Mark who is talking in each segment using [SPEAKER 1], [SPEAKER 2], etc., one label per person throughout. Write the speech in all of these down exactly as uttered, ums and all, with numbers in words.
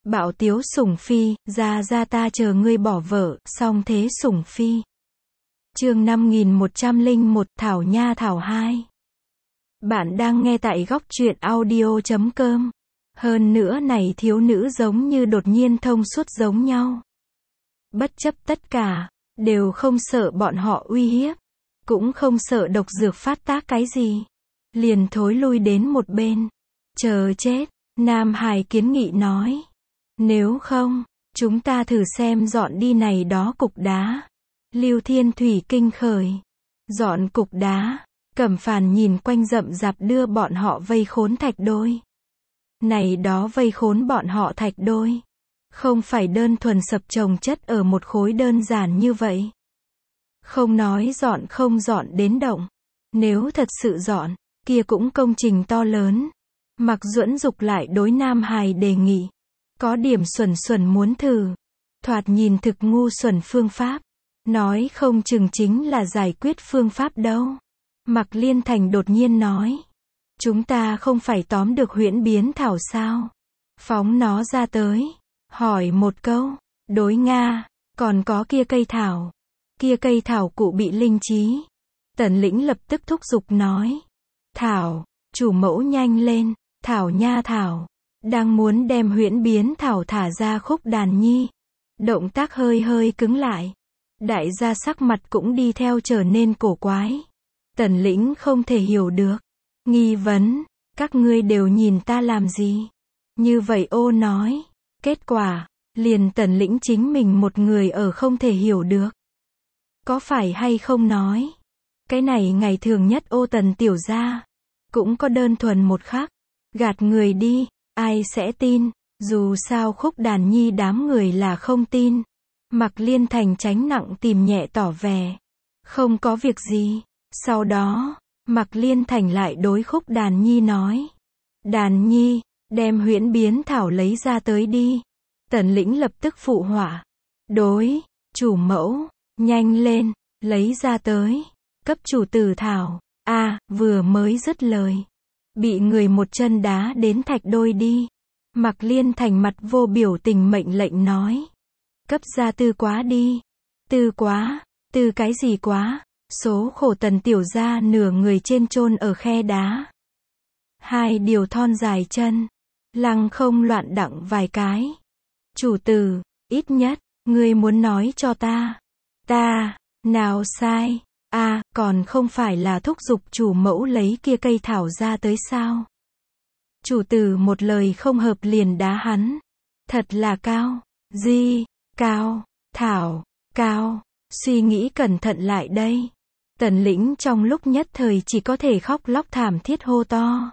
[SPEAKER 1] Bạo tiếu sủng phi, ra ra ta chờ ngươi bỏ vợ, song thế sủng phi. Chương năm nghìn một trăm lẻ một, Thảo Nha Thảo hai. Bạn đang nghe tại góc truyện audio chấm com. Hơn nữa này thiếu nữ giống như đột nhiên thông suốt giống nhau. Bất chấp tất cả, đều không sợ bọn họ uy hiếp, cũng không sợ độc dược phát tác cái gì. Liền thối lui đến một bên. Chờ chết, Nam Hải kiến nghị nói. Nếu không, chúng ta thử xem dọn đi này đó cục đá. Lưu Thiên Thủy kinh khởi. Dọn cục đá, Cẩm Phàn nhìn quanh rậm rạp đưa bọn họ vây khốn thạch đôi. Này đó vây khốn bọn họ thạch đôi. Không phải đơn thuần sập chồng chất ở một khối đơn giản như vậy. Không nói dọn không dọn đến động. Nếu thật sự dọn, kia cũng công trình to lớn. Mạc Duẫn Dục lại đối Nam Hải đề nghị. Có điểm xuẩn xuẩn muốn thử. Thoạt nhìn thực ngu xuẩn phương pháp. Nói không chừng chính là giải quyết phương pháp đâu. Mạc Liên Thành đột nhiên nói. Chúng ta không phải tóm được huyễn biến thảo sao? Phóng nó ra tới. Hỏi một câu. Đối Nga, còn có kia cây thảo. Kia cây thảo cụ bị linh trí. Tần Lĩnh lập tức thúc giục nói. Thảo, chủ mẫu nhanh lên. Thảo Nha Thảo. Đang muốn đem huyễn biến thảo thả ra Khúc Đàn Nhi. Động tác hơi hơi cứng lại. Đại gia sắc mặt cũng đi theo trở nên cổ quái. Tần Lĩnh không thể hiểu được. Nghi vấn, các ngươi đều nhìn ta làm gì? Như vậy ô nói. Kết quả, liền Tần Lĩnh chính mình một người ở không thể hiểu được. Có phải hay không nói? Cái này ngày thường nhất ô Tần tiểu gia. Cũng có đơn thuần một khắc. Gạt người đi, ai sẽ tin? Dù sao Khúc Đàn Nhi đám người là không tin. Mạc Liên Thành tránh nặng tìm nhẹ tỏ vẻ. Không có việc gì. Sau đó, Mạc Liên Thành lại đối Khúc Đàn Nhi nói. Đàn Nhi, đem huyễn biến thảo lấy ra tới đi. Tần Lĩnh lập tức phụ họa. Đối, chủ mẫu, nhanh lên, lấy ra tới. Cấp chủ tử thảo. A, à, vừa mới dứt lời. Bị người một chân đá đến thạch đôi đi. Mạc Liên Thành mặt vô biểu tình mệnh lệnh nói. Cấp gia tư quá đi. Tư quá, tư cái gì quá? Số khổ Tần tiểu gia nửa người trên chôn ở khe đá. Hai điều thon dài chân. Lăng không loạn đặng vài cái. Chủ tử, ít nhất, ngươi muốn nói cho ta. Ta, nào sai? A, à, còn không phải là thúc giục chủ mẫu lấy kia cây thảo ra tới sao? Chủ tử một lời không hợp liền đá hắn. Thật là cao. Di, cao, thảo, cao. Suy nghĩ cẩn thận lại đây. Tần Lĩnh trong lúc nhất thời chỉ có thể khóc lóc thảm thiết hô to.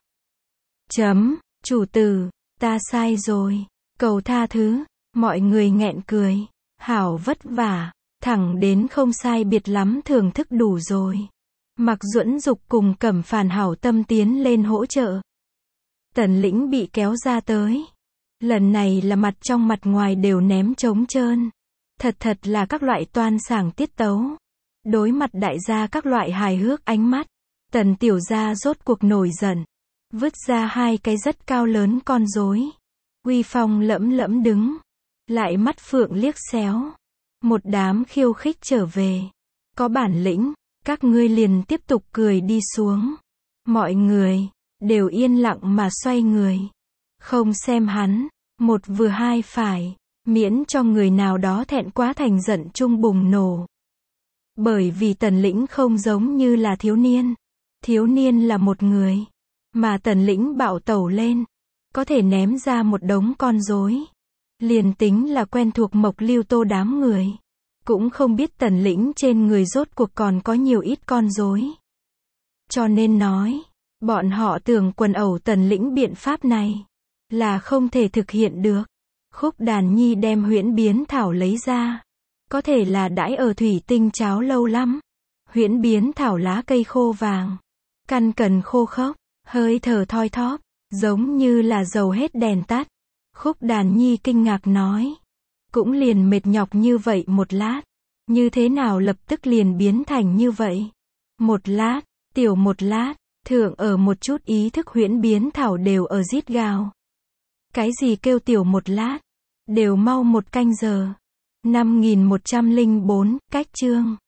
[SPEAKER 1] Chấm, chủ tử, ta sai rồi. Cầu tha thứ. Mọi người nghẹn cười. Hảo vất vả. Thẳng đến không sai biệt lắm thưởng thức đủ rồi. Mạc Duẫn Dục cùng Cẩm Phàn hảo tâm tiến lên hỗ trợ. Tần Lĩnh bị kéo ra tới. Lần này là mặt trong mặt ngoài đều ném trống trơn. Thật thật là các loại toan sảng tiết tấu. Đối mặt đại gia các loại hài hước ánh mắt. Tần tiểu gia rốt cuộc nổi giận. Vứt ra hai cái rất cao lớn con rối. Uy phong lẫm lẫm đứng. Lại mắt phượng liếc xéo. Một đám khiêu khích trở về. Có bản lĩnh, các ngươi liền tiếp tục cười đi xuống. Mọi người, đều yên lặng mà xoay người. Không xem hắn, một vừa hai phải, miễn cho người nào đó thẹn quá thành giận chung bùng nổ. Bởi vì Tần Lĩnh không giống như là thiếu niên. Thiếu niên là một người. Mà Tần Lĩnh bạo tẩu lên. Có thể ném ra một đống con rối. Liền tính là quen thuộc Mộc Lưu Tô đám người. Cũng không biết Tần Lĩnh trên người rốt cuộc còn có nhiều ít con rối. Cho nên nói, bọn họ tưởng quần ẩu Tần Lĩnh biện pháp này. Là không thể thực hiện được. Khúc Đàn Nhi đem huyễn biến thảo lấy ra. Có thể là đãi ở thủy tinh cháo lâu lắm. Huyễn biến thảo lá cây khô vàng. Căn cần khô khốc, hơi thở thoi thóp. Giống như là dầu hết đèn tắt. Khúc Đàn Nhi kinh ngạc nói. Cũng liền mệt nhọc như vậy một lát. Như thế nào lập tức liền biến thành như vậy? Một lát, tiểu một lát, thượng ở một chút ý thức huyễn biến thảo đều ở rít gào. Cái gì kêu tiểu một lát? Đều mau một canh giờ. năm nghìn một trăm lẻ bốn, cách chương.